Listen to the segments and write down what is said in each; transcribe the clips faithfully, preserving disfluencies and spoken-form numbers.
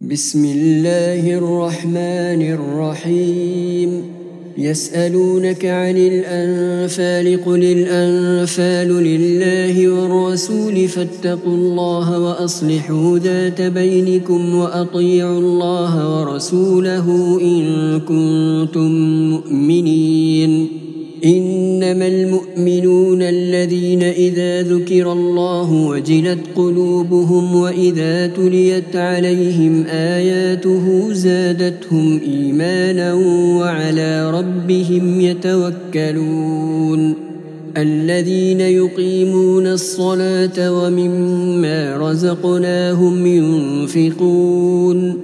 بسم الله الرحمن الرحيم. يسألونك عن الأنفال قل الأنفال لله والرسول فاتقوا الله وأصلحوا ذات بينكم وأطيعوا الله ورسوله إن كنتم مؤمنين. إنما المؤمنون الذين إذا ذكر الله وجلت قلوبهم وإذا تليت عليهم آياته زادتهم إيمانا وعلى ربهم يتوكلون. الذين يقيمون الصلاة ومما رزقناهم ينفقون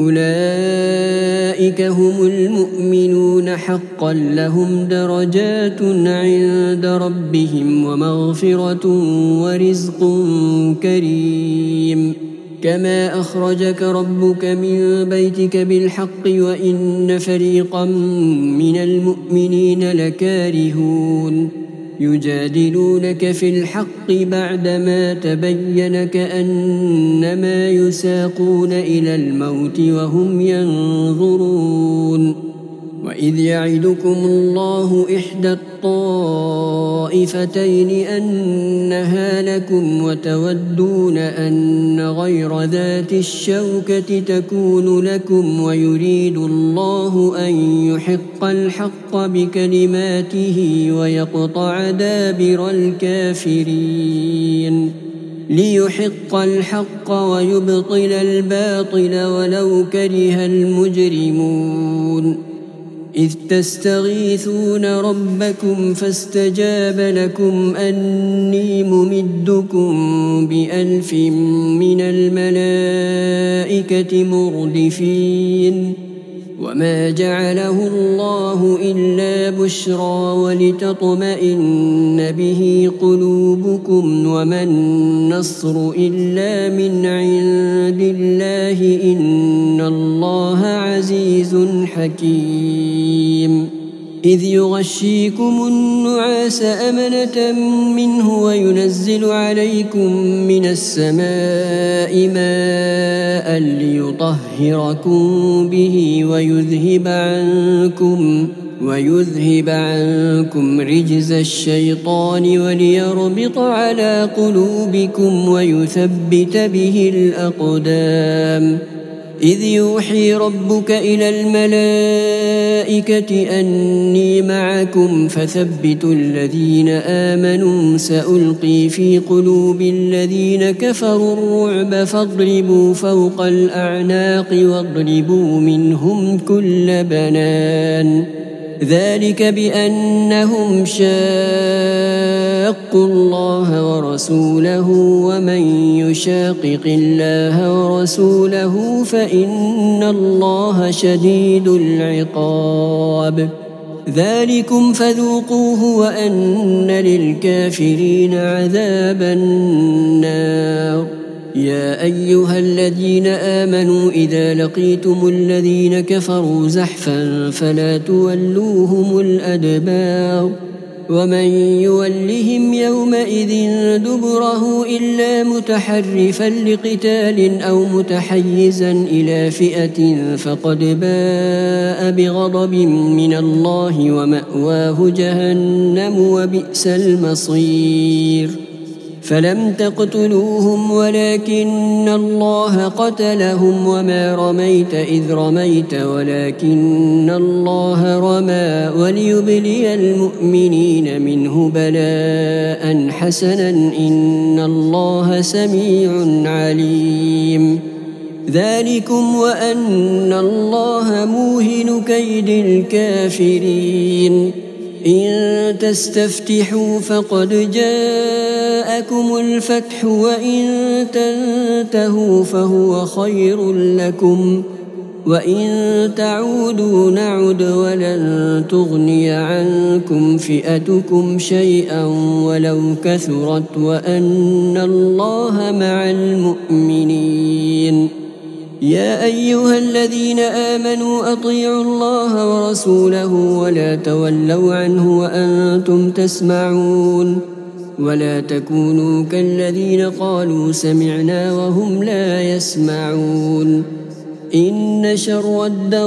أولئك هم المؤمنون حقا لهم درجات عند ربهم ومغفرة ورزق كريم. كما أخرجك ربك من بيتك بالحق وإن فريقا من المؤمنين لكارهون. يجادلونك في الحق بعدما تبين كأنما يساقون إلى الموت وهم ينظرون. وإذ يعدكم الله إحدى الطائفتين أنها لكم وتودون أن غير ذات الشوكة تكون لكم ويريد الله أن يحق الحق بكلماته ويقطع دابر الكافرين. ليحق الحق ويبطل الباطل ولو كره المجرمون. إذ تستغيثون ربكم فاستجاب لكم أني ممدكم بألف من الملائكة مردفين. وما جعله الله إلا بشرى ولتطمئن به قلوبكم وما النصر إلا من عند الله إن الله عزيز حكيم. إذ يغشيكم النعاس أمنة منه وينزل عليكم من السماء ماء ليطهركم به ويذهب عنكم ويذهب عنكم رجز الشيطان وليربط على قلوبكم ويثبت به الأقدام. إذ يوحي ربك إلى الملائكة أني معكم فثبتوا الذين آمنوا سألقي في قلوب الذين كفروا الرعب فاضربوا فوق الأعناق واضربوا منهم كل بنان. ذلك بأنهم شاقوا الله ورسوله ومن يشاقق الله ورسوله فإن الله شديد العقاب. ذلكم فذوقوه وأن للكافرين عذاب النار. يا أيها الذين آمنوا إذا لقيتم الذين كفروا زحفا فلا تولوهم الأدبار. ومن يولهم يومئذ دبره إلا متحرفا لقتال أو متحيزا إلى فئة فقد باء بغضب من الله ومأواه جهنم وبئس المصير. فلم تقتلوهم ولكن الله قتلهم وما رميت إذ رميت ولكن الله رمى وليبلي المؤمنين منه بلاء حسنا إن الله سميع عليم. ذلكم وأن الله موهن كيد الكافرين. إن تستفتحوا فقد جاءكم الفتح وإن تنتهوا فهو خير لكم وإن تعودوا نعد ولن تغني عنكم فئتكم شيئا ولو كثرت وأن الله مع المؤمنين. يا أيها الذين آمنوا أطيعوا الله ورسوله ولا تولوا عنه وأنتم تسمعون. ولا تكونوا كالذين قالوا سمعنا وهم لا يسمعون. إن شر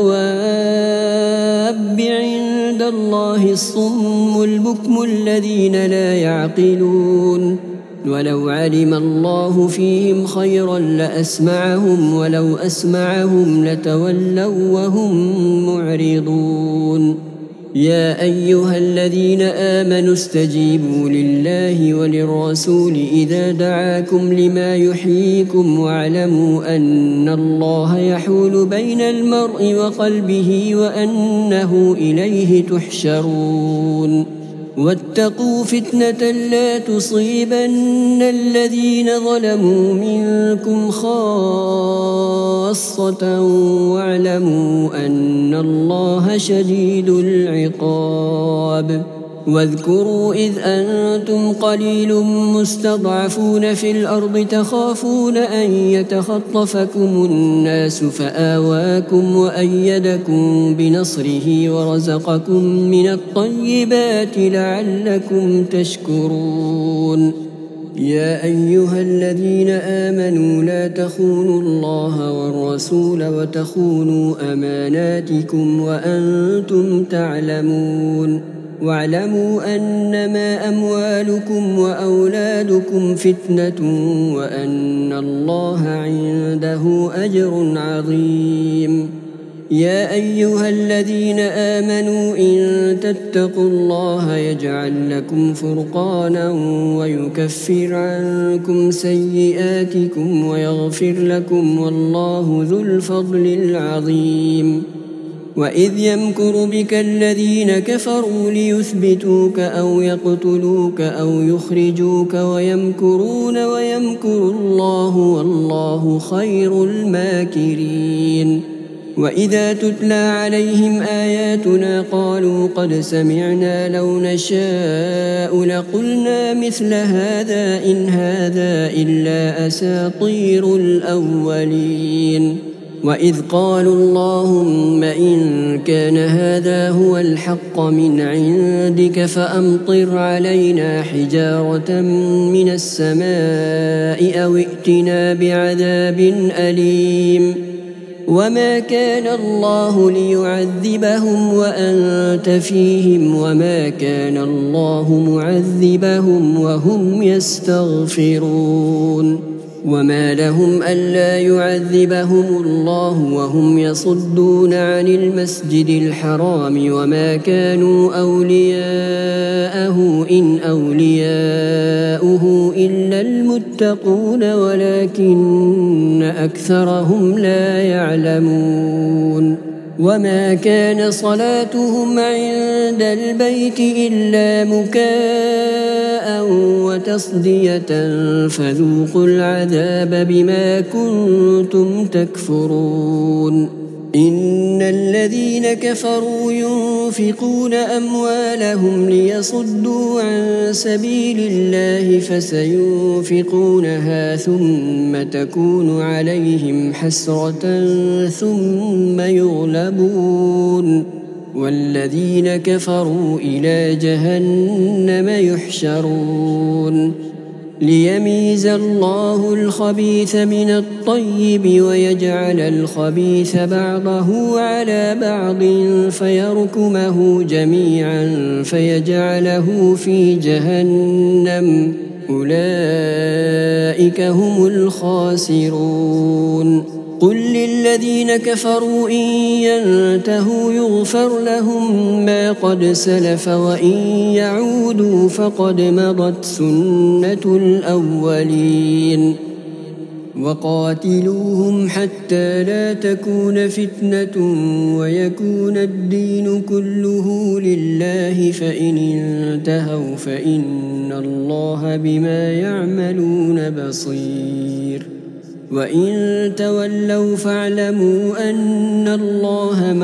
الدواب عند الله الصم البكم الذين لا يعقلون ولو علم الله فيهم خيرا لأسمعهم ولو أسمعهم لتولوا وهم معرضون يا أيها الذين آمنوا استجيبوا لله وللرسول إذا دعاكم لما يحييكم واعلموا أن الله يحول بين المرء وقلبه وأنه إليه تحشرون واتقوا فتنة لا تصيبن الذين ظلموا منكم خاصة واعلموا أن الله شديد العقاب واذكروا إذ أنتم قليل مستضعفون في الأرض تخافون أن يتخطفكم الناس فآواكم وأيدكم بنصره ورزقكم من الطيبات لعلكم تشكرون يا أيها الذين آمنوا لا تخونوا الله والرسول وتخونوا أماناتكم وأنتم تعلمون واعلموا أنما أموالكم وأولادكم فتنة وأن الله عنده أجر عظيم يا أيها الذين آمنوا إن تتقوا الله يجعل لكم فرقانا ويكفر عنكم سيئاتكم ويغفر لكم والله ذو الفضل العظيم وإذ يمكر بك الذين كفروا ليثبتوك أو يقتلوك أو يخرجوك ويمكرون ويمكر الله والله خير الماكرين وإذا تتلى عليهم آياتنا قالوا قد سمعنا لو نشاء لقلنا مثل هذا إن هذا إلا أساطير الأولين وإذ قالوا اللهم إن كان هذا هو الحق من عندك فأمطر علينا حجارة من السماء أو ائتنا بعذاب أليم وما كان الله ليعذبهم وأنت فيهم وما كان الله معذبهم وهم يستغفرون وما لهم ألا يعذبهم الله وهم يصدون عن المسجد الحرام وما كانوا أولياءه إن أولياؤه إلا المتقون ولكن أكثرهم لا يعلمون وما كان صلاتهم عند البيت إلا مكاء وتصدية فذوقوا العذاب بما كنتم تكفرون إن الذين كفروا ينفقون أموالهم ليصدوا عن سبيل الله فسينفقونها ثم تكون عليهم حسرة ثم يغلبون والذين كفروا إلى جهنم يحشرون ليميز الله الخبيث من الطيب ويجعل الخبيث بعضه على بعض فيركمه جميعا فيجعله في جهنم أولئك هم الخاسرون قل للذين كفروا إن ينتهوا يغفر لهم ما قد سلف وإن يعودوا فقد مضت سنة الأولين وقاتلوهم حتى لا تكون فتنة ويكون الدين كله لله فإن انتهوا فإن الله بما يعملون بصير وإن تولوا فاعلموا أن الله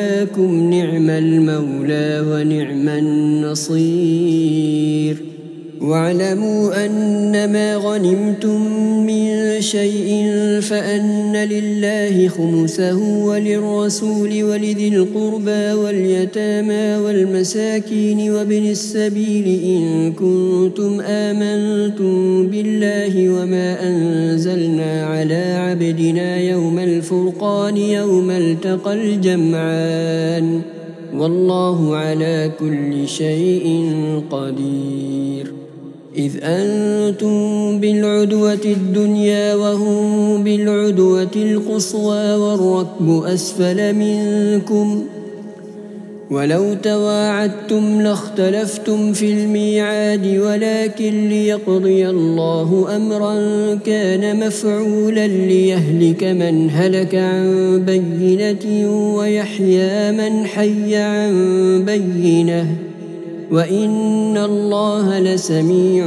مولاكم نعم المولى ونعم النصير واعلموا أنما غنمتم من شيء فأن لله خمسه وللرسول ولذي القربى واليتامى والمساكين وابن السبيل إن كنتم آمنتم بالله وما أنزلنا على عبدنا يوم الفرقان يوم التقى الجمعان والله على كل شيء قدير. إذ أنتم بالعدوة الدنيا وهم بالعدوة القصوى والركب أسفل منكم ولو تواعدتم لاختلفتم في الميعاد ولكن ليقضي الله أمرا كان مفعولا ليهلك من هلك عن بينة ويحيى من حي عن بينة وإن الله لسميع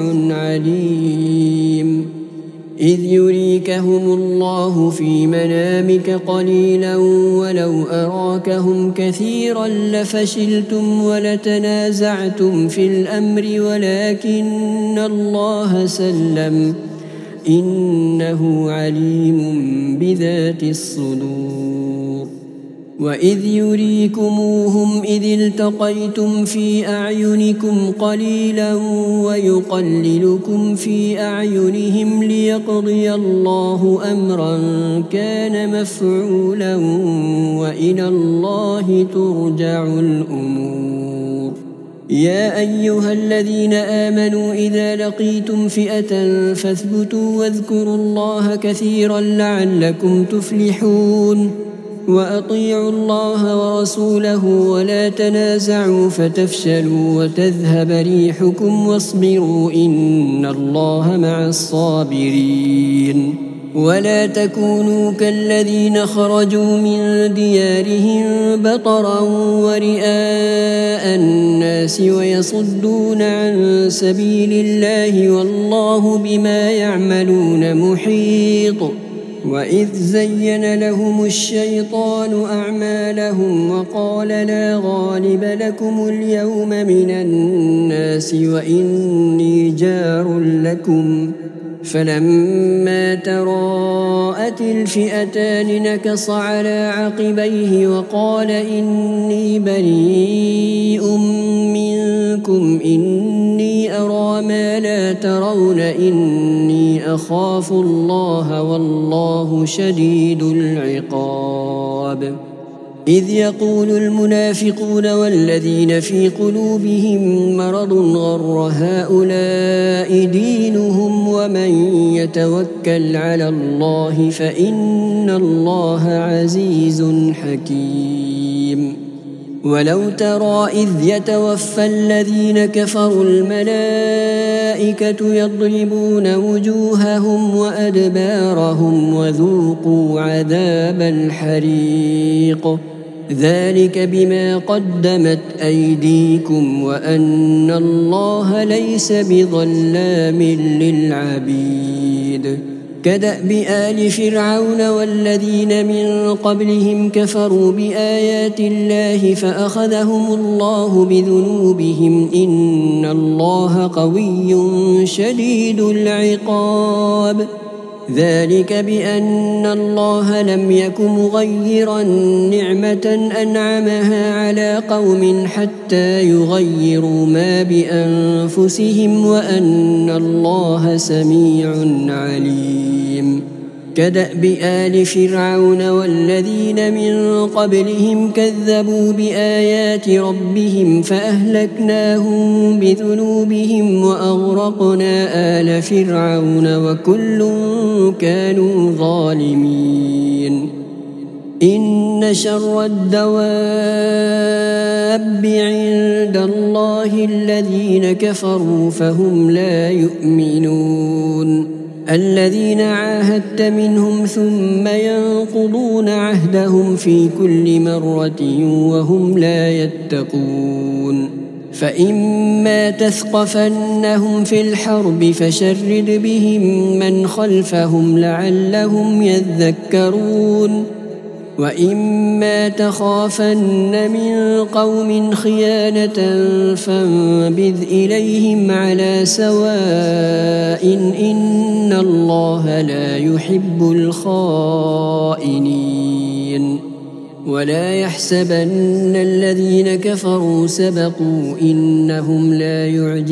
عليم. إذ يريكهم الله في منامك قليلا ولو أراكهم كثيرا لفشلتم ولتنازعتم في الأمر ولكن الله سلم إنه عليم بذات الصدور. وإذ يريكموهم إذ التقيتم في أعينكم قليلا ويقللكم في أعينهم ليقضي الله أمرا كان مفعولا وإلى الله ترجع الأمور. يا أيها الذين آمنوا إذا لقيتم فئة فاثبتوا واذكروا الله كثيرا لعلكم تفلحون. وأطيعوا الله ورسوله ولا تنازعوا فتفشلوا وتذهب ريحكم واصبروا إن الله مع الصابرين. ولا تكونوا كالذين خرجوا من ديارهم بطرا ورئاء الناس ويصدون عن سبيل الله والله بما يعملون محيط. وإذ زين لهم الشيطان أعمالهم وقال لا غالب لكم اليوم من الناس وإني جار لكم فلما تراءت الفئتان نكص على عقبيه وقال إني بريء منكم إني أرى ما لا ترون إني أخاف الله والله شديد العقاب. إذ يقول المنافقون والذين في قلوبهم مرض غر هؤلاء دينهم ومن يتوكل على الله فإن الله عزيز حكيم. ولو ترى إذ يتوفى الذين كفروا الملائكة يضربون وجوههم وأدبارهم وذوقوا عذاب الحريق ذلك بما قدمت أيديكم وأن الله ليس بظلام للعبيد. كدأب آل فرعون والذين من قبلهم كفروا بآيات الله فأخذهم الله بذنوبهم إن الله قوي شديد العقاب. ذلك بأن الله لم يك مغيرا نعمة أنعمها على قوم حتى يغيروا ما بأنفسهم وأن الله سميع عليم. كدأب آل فرعون والذين من قبلهم كذبوا بآيات ربهم فأهلكناهم بذنوبهم وأغرقنا آل فرعون وكل كانوا ظالمين. إن شر الدواب عند الله الذين كفروا فهم لا يؤمنون. الذين عاهدت منهم ثم ينقضون عهدهم في كل مرة وهم لا يتقون. فإما تثقفنهم في الحرب فشرد بهم من خلفهم لعلهم يذكرون. وإما تخافن من قوم خيانة فانبذ إليهم على سواء إن الله لا يحب الخائنين ولا يحسبن الذين كفروا سبقوا إنهم لا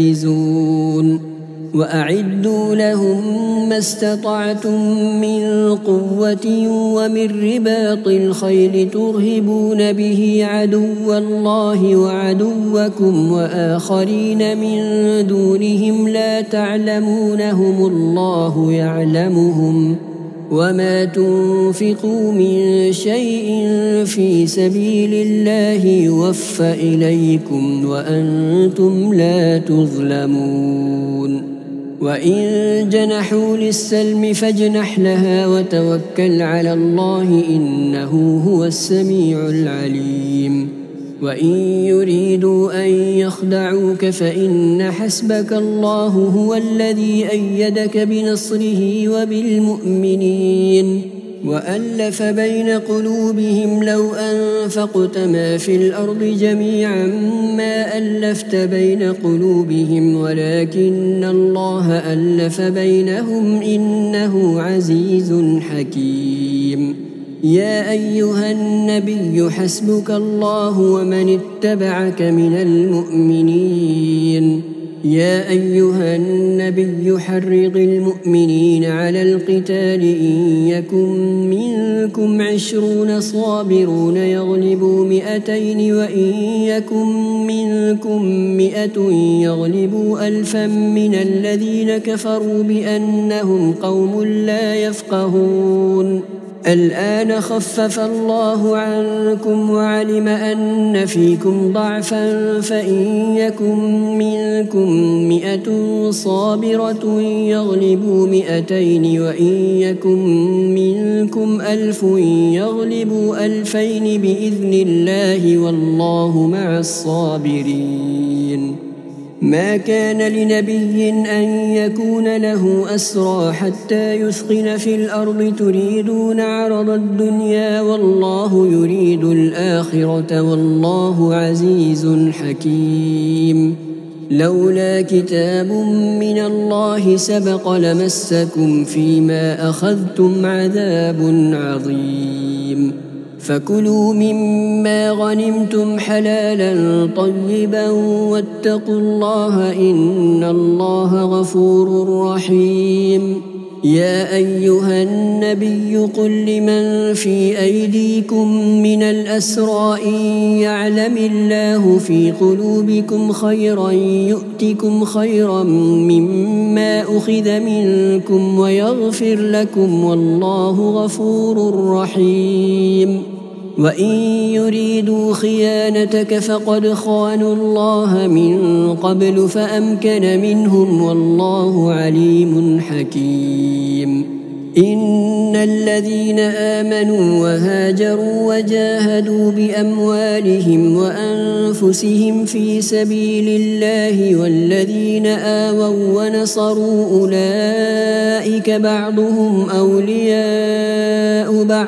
يعجزون وأعدوا لهم ما استطعتم من قوة ومن رباط الخيل ترهبون به عدو الله وعدوكم وآخرين من دونهم لا تعلمونهم الله يعلمهم وما تنفقوا من شيء في سبيل الله يوفى إليكم وأنتم لا تظلمون وإن جنحوا للسلم فاجنح لها وتوكل على الله إنه هو السميع العليم وإن يريدوا أن يخدعوك فإن حسبك الله هو الذي أيدك بنصره وبالمؤمنين وألف بين قلوبهم لو أنفقت ما في الأرض جميعا ما ألفت بين قلوبهم ولكن الله ألف بينهم إنه عزيز حكيم يا أيها النبي حسبك الله ومن اتبعك من المؤمنين يا أيها النبي حرض المؤمنين على القتال إن يكن منكم عشرون صابرون يغلبوا مئتين وإن يكن منكم مئة يغلبوا ألفا من الذين كفروا بأنهم قوم لا يفقهون الآن خفف الله عنكم وعلم أن فيكم ضعفا فإن يكن منكم مئة صابرة يغلبوا مئتين وإن يكن منكم ألف يغلبوا ألفين بإذن الله والله مع الصابرين ما كان لنبي أن يكون له أسرى حتى يثخن في الأرض تريدون عرض الدنيا والله يريد الآخرة والله عزيز حكيم لولا كتاب من الله سبق لمسكم فيما أخذتم عذاب عظيم فكلوا مما غنمتم حلالا طيبا واتقوا الله إن الله غفور رحيم يا أيها النبي قل لمن في أيديكم من الأسرى إن يعلم الله في قلوبكم خيرا يؤتكم خيرا مما أخذ منكم ويغفر لكم والله غفور رحيم وإن يريدوا خيانتك فقد خانوا الله من قبل فأمكن منهم والله عليم حكيم إن الذين آمنوا وهاجروا وجاهدوا بأموالهم وأنفسهم في سبيل الله والذين آووا ونصروا أولئك بعضهم أولياء بعض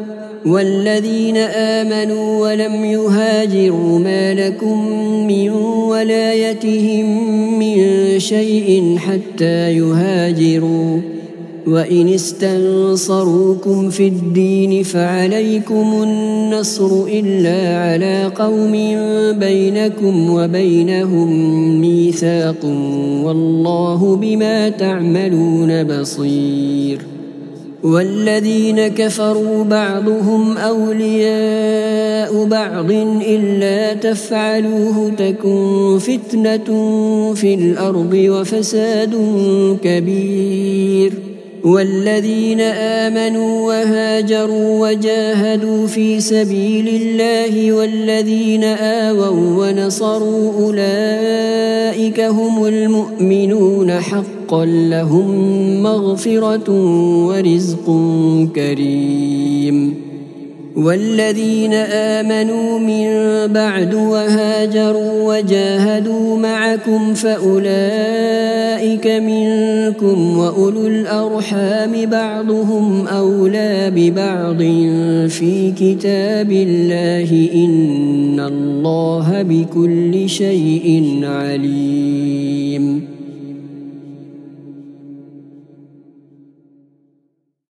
والذين آمنوا ولم يهاجروا ما لكم من ولايتهم من شيء حتى يهاجروا وإن استنصروكم في الدين فعليكم النصر إلا على قوم بينكم وبينهم ميثاق والله بما تعملون بصير والذين كفروا بعضهم أولياء بعض إلا تفعلوه تكن فتنة في الأرض وفساد كبير والذين آمنوا وهاجروا وجاهدوا في سبيل الله والذين آووا ونصروا أولئك هم المؤمنون حقا لهم مغفرة ورزق كريم والذين آمنوا من بعد وهاجروا وجاهدوا معكم فأولئك منكم وأولو الأرحام بعضهم أولى ببعض في كتاب الله إن الله بكل شيء عليم.